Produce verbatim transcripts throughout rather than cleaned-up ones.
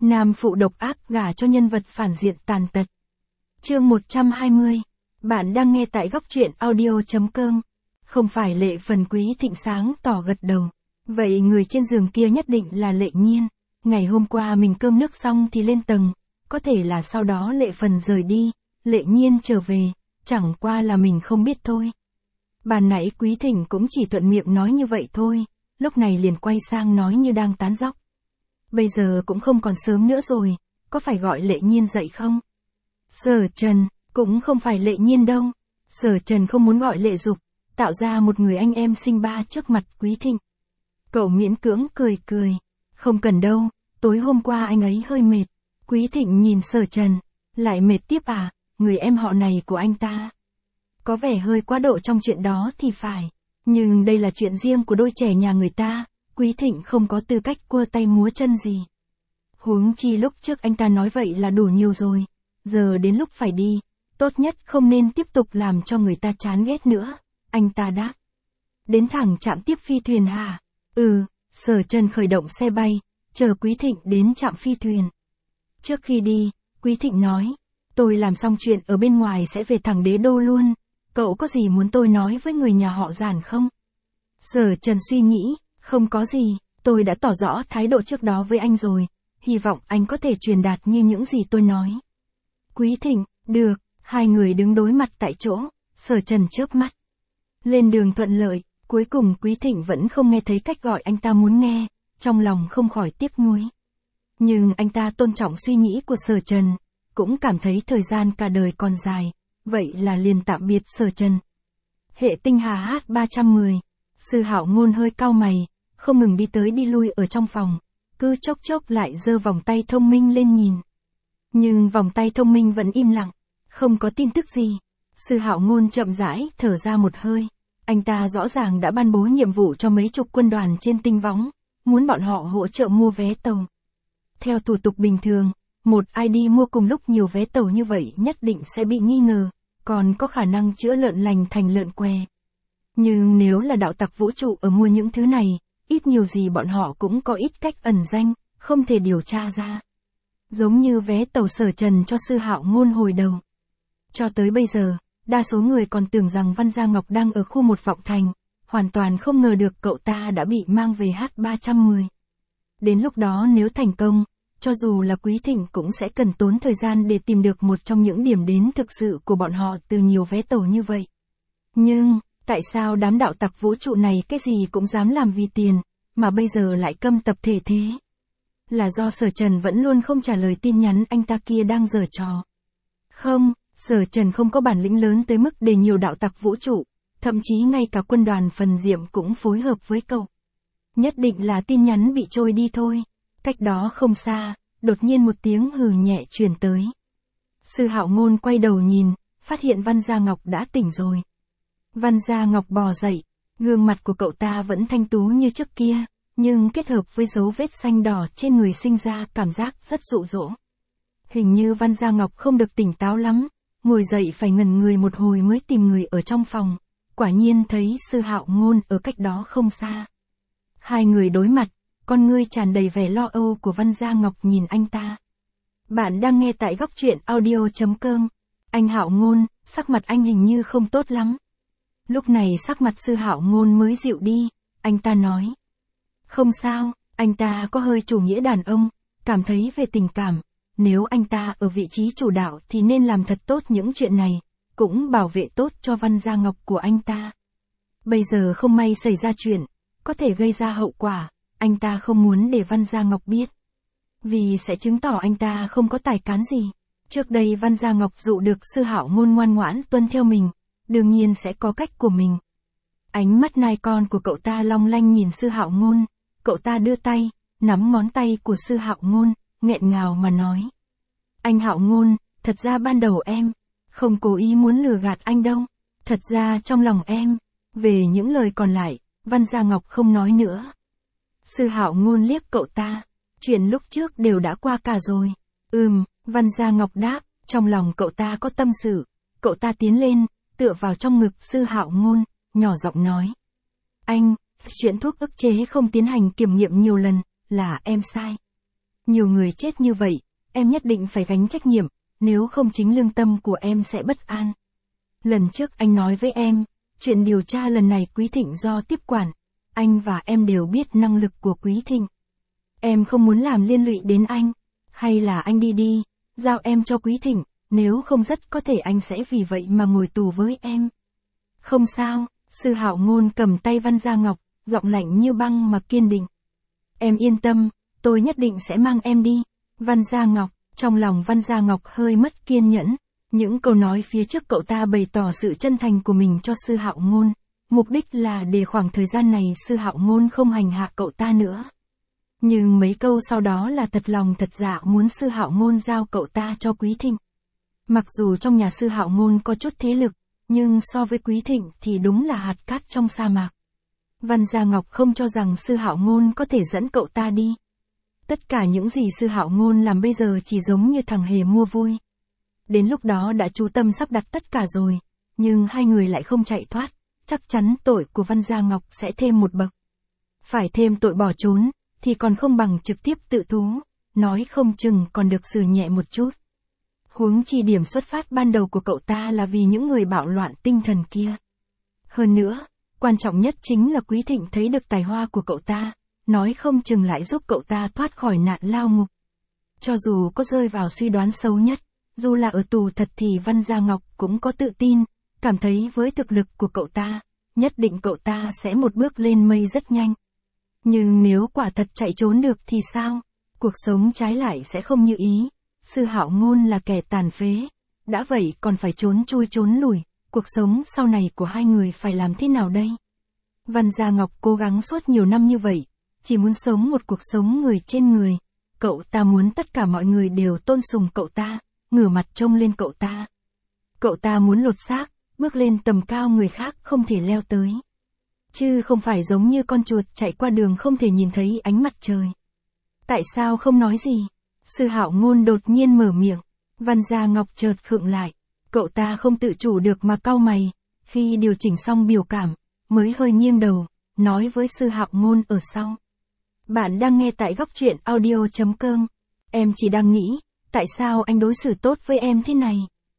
Nam phụ độc ác gả cho nhân vật phản diện tàn tật. Chương một trăm hai mươi. Bạn đang nghe tại góc truyện audio chấm com. Không phải Lệ Phần. Quý Thịnh sáng tỏ gật đầu. Vậy người trên giường kia nhất định là Lệ Nhiên. Ngày hôm qua mình cơm nước xong thì lên tầng. Có thể là sau đó Lệ Phần rời đi, Lệ Nhiên trở về, chẳng qua là mình không biết thôi. Bàn nãy Quý Thịnh cũng chỉ thuận miệng nói như vậy thôi, lúc này liền quay sang nói như đang tán dóc. Bây giờ cũng không còn sớm nữa rồi, có phải gọi Lệ Nhiên dậy không? Sở Trần, cũng không phải Lệ Nhiên đâu. Sở Trần không muốn gọi Lệ Dục, tạo ra một người anh em sinh ba trước mặt Quý Thịnh. Cậu miễn cưỡng cười cười, không cần đâu, tối hôm qua anh ấy hơi mệt. Quý Thịnh nhìn Sở Trần, lại mệt tiếp à, người em họ này của anh ta. Có vẻ hơi quá độ trong chuyện đó thì phải, nhưng đây là chuyện riêng của đôi trẻ nhà người ta, Quý Thịnh không có tư cách cua tay múa chân gì. Huống chi lúc trước anh ta nói vậy là đủ nhiều rồi, giờ đến lúc phải đi, tốt nhất không nên tiếp tục làm cho người ta chán ghét nữa, anh ta đáp. Đến thẳng trạm tiếp phi thuyền hả? Ừ, Sở Trần khởi động xe bay, chờ Quý Thịnh đến trạm phi thuyền. Trước khi đi, Quý Thịnh nói, tôi làm xong chuyện ở bên ngoài sẽ về thẳng Đế Đô luôn, cậu có gì muốn tôi nói với người nhà họ Giản không? Sở Trần suy nghĩ, không có gì, tôi đã tỏ rõ thái độ trước đó với anh rồi, hy vọng anh có thể truyền đạt như những gì tôi nói. Quý Thịnh, được, hai người đứng đối mặt tại chỗ, Sở Trần chớp mắt. Lên đường thuận lợi, cuối cùng Quý Thịnh vẫn không nghe thấy cách gọi anh ta muốn nghe, trong lòng không khỏi tiếc nuối. Nhưng anh ta tôn trọng suy nghĩ của Sở Trần, cũng cảm thấy thời gian cả đời còn dài, vậy là liền tạm biệt Sở Trần. Hệ tinh hà H ba trăm mười, Sư Hạo Ngôn hơi cau mày, không ngừng đi tới đi lui ở trong phòng, cứ chốc chốc lại giơ vòng tay thông minh lên nhìn. Nhưng vòng tay thông minh vẫn im lặng, không có tin tức gì. Sư Hạo Ngôn chậm rãi thở ra một hơi, anh ta rõ ràng đã ban bố nhiệm vụ cho mấy chục quân đoàn trên tinh võng, muốn bọn họ hỗ trợ mua vé tàu. Theo thủ tục bình thường, một ai đi mua cùng lúc nhiều vé tàu như vậy nhất định sẽ bị nghi ngờ, còn có khả năng chữa lợn lành thành lợn què. Nhưng nếu là đạo tặc vũ trụ ở mua những thứ này, ít nhiều gì bọn họ cũng có ít cách ẩn danh, không thể điều tra ra. Giống như vé tàu Sở Trần cho Sư Hạo Ngôn hồi đầu. Cho tới bây giờ, đa số người còn tưởng rằng Văn Gia Ngọc đang ở khu một Vọng Thành, hoàn toàn không ngờ được cậu ta đã bị mang về H ba trăm mười. Đến lúc đó nếu thành công, cho dù là Quý Thịnh cũng sẽ cần tốn thời gian để tìm được một trong những điểm đến thực sự của bọn họ từ nhiều vé tàu như vậy. Nhưng, tại sao đám đạo tặc vũ trụ này cái gì cũng dám làm vì tiền, mà bây giờ lại câm tập thể thế? Là do Sở Trần vẫn luôn không trả lời tin nhắn anh ta kia đang giở trò. Không, Sở Trần không có bản lĩnh lớn tới mức để nhiều đạo tặc vũ trụ, thậm chí ngay cả quân đoàn Phần Diệm cũng phối hợp với cậu. Nhất định là tin nhắn bị trôi đi thôi. Cách đó không xa, đột nhiên một tiếng hừ nhẹ truyền tới. Sư Hạo Ngôn quay đầu nhìn, phát hiện Văn Gia Ngọc đã tỉnh rồi. Văn Gia Ngọc bò dậy, gương mặt của cậu ta vẫn thanh tú như trước kia, nhưng kết hợp với dấu vết xanh đỏ trên người sinh ra cảm giác rất dụ dỗ. Hình như Văn Gia Ngọc không được tỉnh táo lắm, ngồi dậy phải ngẩn người một hồi mới tìm người ở trong phòng, quả nhiên thấy Sư Hạo Ngôn ở cách đó không xa. Hai người đối mặt, con ngươi tràn đầy vẻ lo âu của Văn Gia Ngọc nhìn anh ta. Bạn đang nghe tại góc truyện audio chấm com. Anh Hạo Ngôn, sắc mặt anh hình như không tốt lắm. Lúc này sắc mặt Sư Hạo Ngôn mới dịu đi, anh ta nói. Không sao, anh ta có hơi chủ nghĩa đàn ông, cảm thấy về tình cảm, nếu anh ta ở vị trí chủ đạo thì nên làm thật tốt những chuyện này, cũng bảo vệ tốt cho Văn Gia Ngọc của anh ta. Bây giờ không may xảy ra chuyện, có thể gây ra hậu quả. Anh ta không muốn để Văn Gia Ngọc biết. Vì sẽ chứng tỏ anh ta không có tài cán gì. Trước đây Văn Gia Ngọc dụ được Sư Hạo Ngôn ngoan ngoãn tuân theo mình, đương nhiên sẽ có cách của mình. Ánh mắt nai con của cậu ta long lanh nhìn Sư Hạo Ngôn, cậu ta đưa tay, nắm ngón tay của Sư Hạo Ngôn, nghẹn ngào mà nói. Anh Hạo Ngôn, thật ra ban đầu em, không cố ý muốn lừa gạt anh đâu. Thật ra trong lòng em, về những lời còn lại, Văn Gia Ngọc không nói nữa. Sư Hạo Ngôn liếc cậu ta, chuyện lúc trước đều đã qua cả rồi. Ừm, Văn Gia Ngọc đáp, trong lòng cậu ta có tâm sự. Cậu ta tiến lên, tựa vào trong ngực Sư Hạo Ngôn, nhỏ giọng nói. Anh, chuyện thuốc ức chế không tiến hành kiểm nghiệm nhiều lần, là em sai. Nhiều người chết như vậy, em nhất định phải gánh trách nhiệm, nếu không chính lương tâm của em sẽ bất an. Lần trước anh nói với em, chuyện điều tra lần này Quý Thịnh do tiếp quản, anh và em đều biết năng lực của Quý Thịnh. Em không muốn làm liên lụy đến anh, hay là anh đi đi, giao em cho Quý Thịnh, nếu không rất có thể anh sẽ vì vậy mà ngồi tù với em. Không sao, Sư Hạo Ngôn cầm tay Văn Gia Ngọc, giọng lạnh như băng mà kiên định. Em yên tâm, tôi nhất định sẽ mang em đi. Văn Gia Ngọc, trong lòng Văn Gia Ngọc hơi mất kiên nhẫn. Những câu nói phía trước cậu ta bày tỏ sự chân thành của mình cho Sư Hạo Ngôn, mục đích là để khoảng thời gian này Sư Hạo Ngôn không hành hạ cậu ta nữa. Nhưng mấy câu sau đó là thật lòng thật dạ muốn Sư Hạo Ngôn giao cậu ta cho Quý Thịnh. Mặc dù trong nhà Sư Hạo Ngôn có chút thế lực, nhưng so với Quý Thịnh thì đúng là hạt cát trong sa mạc. Văn Gia Ngọc không cho rằng Sư Hạo Ngôn có thể dẫn cậu ta đi. Tất cả những gì Sư Hạo Ngôn làm bây giờ chỉ giống như thằng hề mua vui. Đến lúc đó đã chú tâm sắp đặt tất cả rồi, nhưng hai người lại không chạy thoát, chắc chắn tội của Văn Gia Ngọc sẽ thêm một bậc. Phải thêm tội bỏ trốn, thì còn không bằng trực tiếp tự thú, nói không chừng còn được xử nhẹ một chút. Huống chi điểm xuất phát ban đầu của cậu ta là vì những người bạo loạn tinh thần kia. Hơn nữa, quan trọng nhất chính là Quý Thịnh thấy được tài hoa của cậu ta, nói không chừng lại giúp cậu ta thoát khỏi nạn lao ngục. Cho dù có rơi vào suy đoán xấu nhất, dù là ở tù thật thì Văn Gia Ngọc cũng có tự tin, cảm thấy với thực lực của cậu ta, nhất định cậu ta sẽ một bước lên mây rất nhanh. Nhưng nếu quả thật chạy trốn được thì sao? Cuộc sống trái lại sẽ không như ý. Sư Hạo Ngôn là kẻ tàn phế, đã vậy còn phải trốn chui trốn lùi, cuộc sống sau này của hai người phải làm thế nào đây? Văn Gia Ngọc cố gắng suốt nhiều năm như vậy, chỉ muốn sống một cuộc sống người trên người. Cậu ta muốn tất cả mọi người đều tôn sùng cậu ta, ngửa mặt trông lên cậu ta. Cậu ta muốn lột xác, bước lên tầm cao người khác không thể leo tới. Chứ không phải giống như con chuột chạy qua đường không thể nhìn thấy ánh mặt trời. Tại sao không nói gì? Sư Hạo Ngôn đột nhiên mở miệng. Văn Gia Ngọc chợt khựng lại. Cậu ta không tự chủ được mà cau mày. Khi điều chỉnh xong biểu cảm, mới hơi nghiêng đầu, nói với Sư Hạo Ngôn ở sau. Bạn đang nghe tại góc truyện audio chấm com. Em chỉ đang nghĩ, tại sao anh đối xử tốt với em thế này?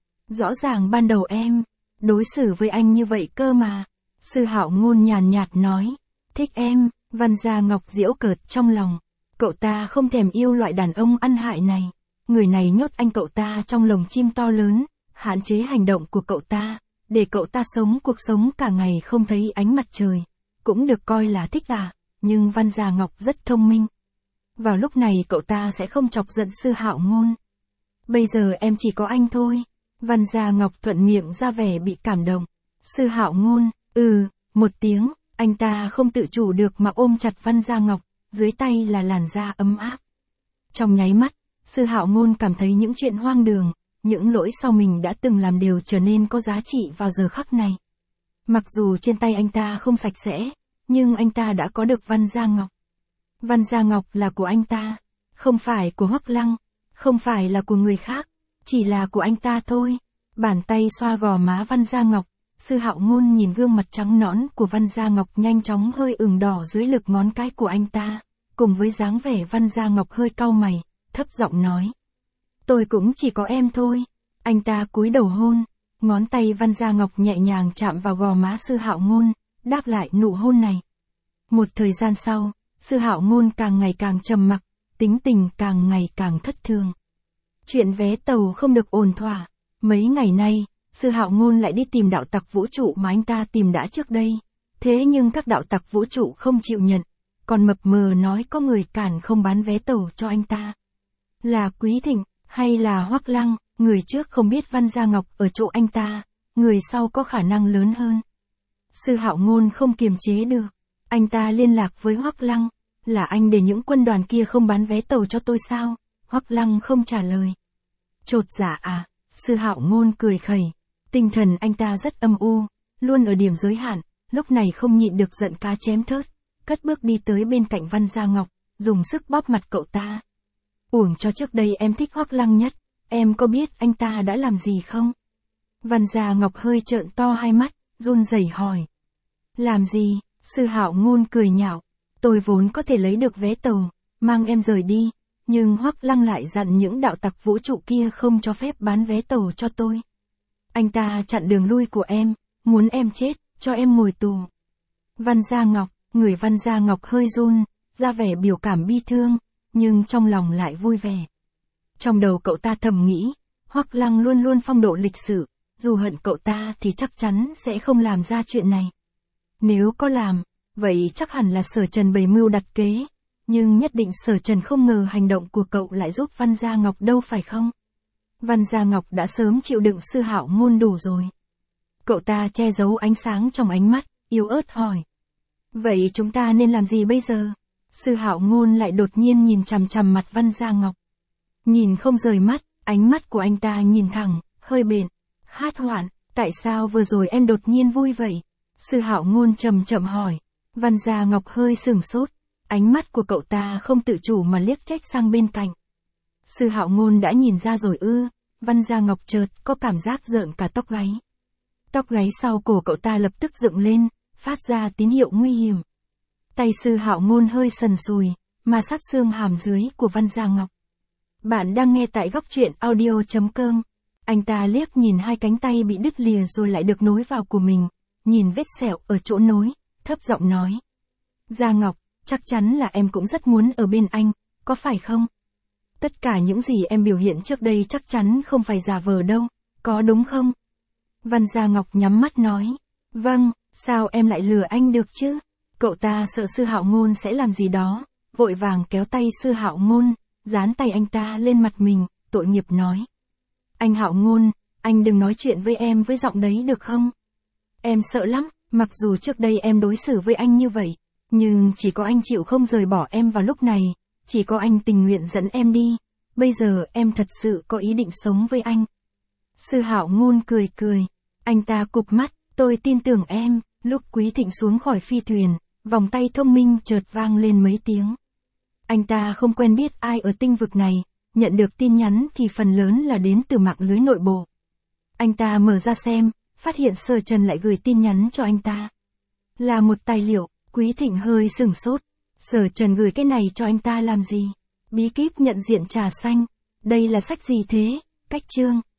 Rõ ràng ban đầu em đối xử với anh như vậy cơ mà. Sư Hạo Ngôn nhàn nhạt nói. Thích em, Văn Gia Ngọc giễu cợt trong lòng. Cậu ta không thèm yêu loại đàn ông ăn hại này. Người này nhốt anh cậu ta trong lồng chim to lớn, hạn chế hành động của cậu ta, để cậu ta sống cuộc sống cả ngày không thấy ánh mặt trời. Cũng được coi là thích à, nhưng Văn Gia Ngọc rất thông minh. Vào lúc này cậu ta sẽ không chọc giận Sư Hạo Ngôn. Bây giờ em chỉ có anh thôi. Văn Gia Ngọc thuận miệng ra vẻ bị cảm động. Sư Hạo Ngôn, ừ, một tiếng, anh ta không tự chủ được mà ôm chặt Văn Gia Ngọc, dưới tay là làn da ấm áp. Trong nháy mắt, Sư Hạo Ngôn cảm thấy những chuyện hoang đường, những lỗi sau mình đã từng làm đều trở nên có giá trị vào giờ khắc này. Mặc dù trên tay anh ta không sạch sẽ, nhưng anh ta đã có được Văn Gia Ngọc. Văn Gia Ngọc là của anh ta, không phải của Hoắc Lăng, không phải là của người khác, chỉ là của anh ta thôi. Bàn tay xoa gò má Văn Gia Ngọc, Sư Hạo Ngôn nhìn gương mặt trắng nõn của Văn Gia Ngọc nhanh chóng hơi ửng đỏ dưới lực ngón cái của anh ta, cùng với dáng vẻ Văn Gia Ngọc hơi cau mày, thấp giọng nói. Tôi cũng chỉ có em thôi. Anh ta cúi đầu hôn, ngón tay Văn Gia Ngọc nhẹ nhàng chạm vào gò má Sư Hạo Ngôn, đáp lại nụ hôn này. Một thời gian sau, Sư Hạo Ngôn càng ngày càng trầm mặc, tính tình càng ngày càng thất thường. Chuyện vé tàu không được ổn thỏa. Mấy ngày nay, Sư Hạo Ngôn lại đi tìm đạo tặc vũ trụ mà anh ta tìm đã trước đây. Thế nhưng các đạo tặc vũ trụ không chịu nhận, còn mập mờ nói có người cản không bán vé tàu cho anh ta. Là Quý Thịnh, hay là Hoắc Lăng, người trước không biết Văn Gia Ngọc ở chỗ anh ta, người sau có khả năng lớn hơn. Sư Hạo Ngôn không kiềm chế được, anh ta liên lạc với Hoắc Lăng, là anh để những quân đoàn kia không bán vé tàu cho tôi sao? Hoắc Lăng không trả lời. Chột dạ à? Sư Hạo Ngôn cười khẩy, tinh thần anh ta rất âm u, luôn ở điểm giới hạn, lúc này không nhịn được giận cá chém thớt, cất bước đi tới bên cạnh Văn Gia Ngọc, dùng sức bóp mặt cậu ta. Uổng cho trước đây em thích Hoắc Lăng nhất, em có biết anh ta đã làm gì không? Văn Gia Ngọc hơi trợn to hai mắt, run rẩy hỏi. Làm gì? Sư Hạo Ngôn cười nhạo, tôi vốn có thể lấy được vé tàu, mang em rời đi, nhưng Hoắc Lăng lại dặn những đạo tặc vũ trụ kia không cho phép bán vé tàu cho tôi. Anh ta chặn đường lui của em, muốn em chết, cho em ngồi tù. Văn Gia Ngọc, người Văn Gia Ngọc hơi run, ra vẻ biểu cảm bi thương, nhưng trong lòng lại vui vẻ. Trong đầu cậu ta thầm nghĩ, Hoắc Lăng luôn luôn phong độ lịch sự, dù hận cậu ta thì chắc chắn sẽ không làm ra chuyện này. Nếu có làm, vậy chắc hẳn là Sở Trần bày mưu đặt kế, nhưng nhất định Sở Trần không ngờ hành động của cậu lại giúp Văn Gia Ngọc đâu phải không? Văn Gia Ngọc đã sớm chịu đựng Sư Hạo Ngôn đủ rồi. Cậu ta che giấu ánh sáng trong ánh mắt, yếu ớt hỏi. Vậy chúng ta nên làm gì bây giờ? Sư Hạo Ngôn lại đột nhiên nhìn chằm chằm mặt Văn Gia Ngọc. Nhìn không rời mắt, ánh mắt của anh ta nhìn thẳng, hơi bền. Hát Hoạn, tại sao vừa rồi em đột nhiên vui vậy? Sư Hạo Ngôn chậm chậm hỏi. Văn Gia Ngọc hơi sửng sốt, ánh mắt của cậu ta không tự chủ mà liếc trách sang bên cạnh. Sư Hạo Ngôn đã nhìn ra rồi ư? Văn Gia Ngọc chợt có cảm giác rợn cả tóc gáy. Tóc gáy sau cổ cậu ta lập tức dựng lên, phát ra tín hiệu nguy hiểm. Tay Sư Hạo Ngôn hơi sần sùi, mà sát xương hàm dưới của Văn Gia Ngọc. Bạn đang nghe tại góc truyện audio chấm com. Anh ta liếc nhìn hai cánh tay bị đứt lìa rồi lại được nối vào của mình, nhìn vết sẹo ở chỗ nối, thấp giọng nói. Gia Ngọc, chắc chắn là em cũng rất muốn ở bên anh, có phải không? Tất cả những gì em biểu hiện trước đây chắc chắn không phải giả vờ đâu, có đúng không? Văn Gia Ngọc nhắm mắt nói. Vâng, sao em lại lừa anh được chứ? Cậu ta sợ Sư Hạo Ngôn sẽ làm gì đó, vội vàng kéo tay Sư Hạo Ngôn, dán tay anh ta lên mặt mình, tội nghiệp nói. Anh Hạo Ngôn, anh đừng nói chuyện với em với giọng đấy được không? Em sợ lắm, mặc dù trước đây em đối xử với anh như vậy, nhưng chỉ có anh chịu không rời bỏ em vào lúc này, chỉ có anh tình nguyện dẫn em đi, bây giờ em thật sự có ý định sống với anh. Sư Hạo Ngôn cười cười, anh ta cụp mắt, tôi tin tưởng em. Lúc Quý Thịnh xuống khỏi phi thuyền, vòng tay thông minh chợt vang lên mấy tiếng. Anh ta không quen biết ai ở tinh vực này, nhận được tin nhắn thì phần lớn là đến từ mạng lưới nội bộ. Anh ta mở ra xem, phát hiện Sở Trần lại gửi tin nhắn cho anh ta. Là một tài liệu. Quý Thịnh hơi sửng sốt. Sở Trần gửi cái này cho anh ta làm gì? Bí kíp nhận diện trà xanh. Đây là sách gì thế? Cách chương.